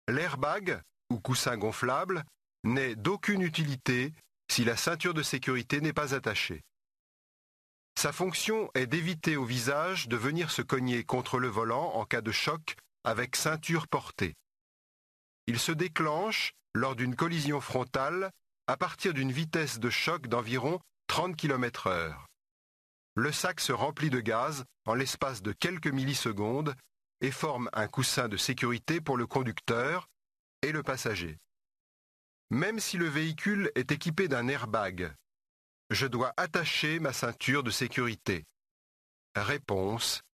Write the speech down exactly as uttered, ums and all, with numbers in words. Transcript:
L'airbag, ou coussin gonflable, n'est d'aucune utilité si la ceinture de sécurité n'est pas attachée. Sa fonction est d'éviter au visage de venir se cogner contre le volant en cas de choc avec ceinture portée. Il se déclenche lors d'une collision frontale à partir d'une vitesse de choc d'environ trente kilomètres heure. Le sac se remplit de gaz en l'espace de quelques millisecondes et forme un coussin de sécurité pour le conducteur et le passager. Même si le véhicule est équipé d'un airbag, je dois attacher ma ceinture de sécurité. Réponse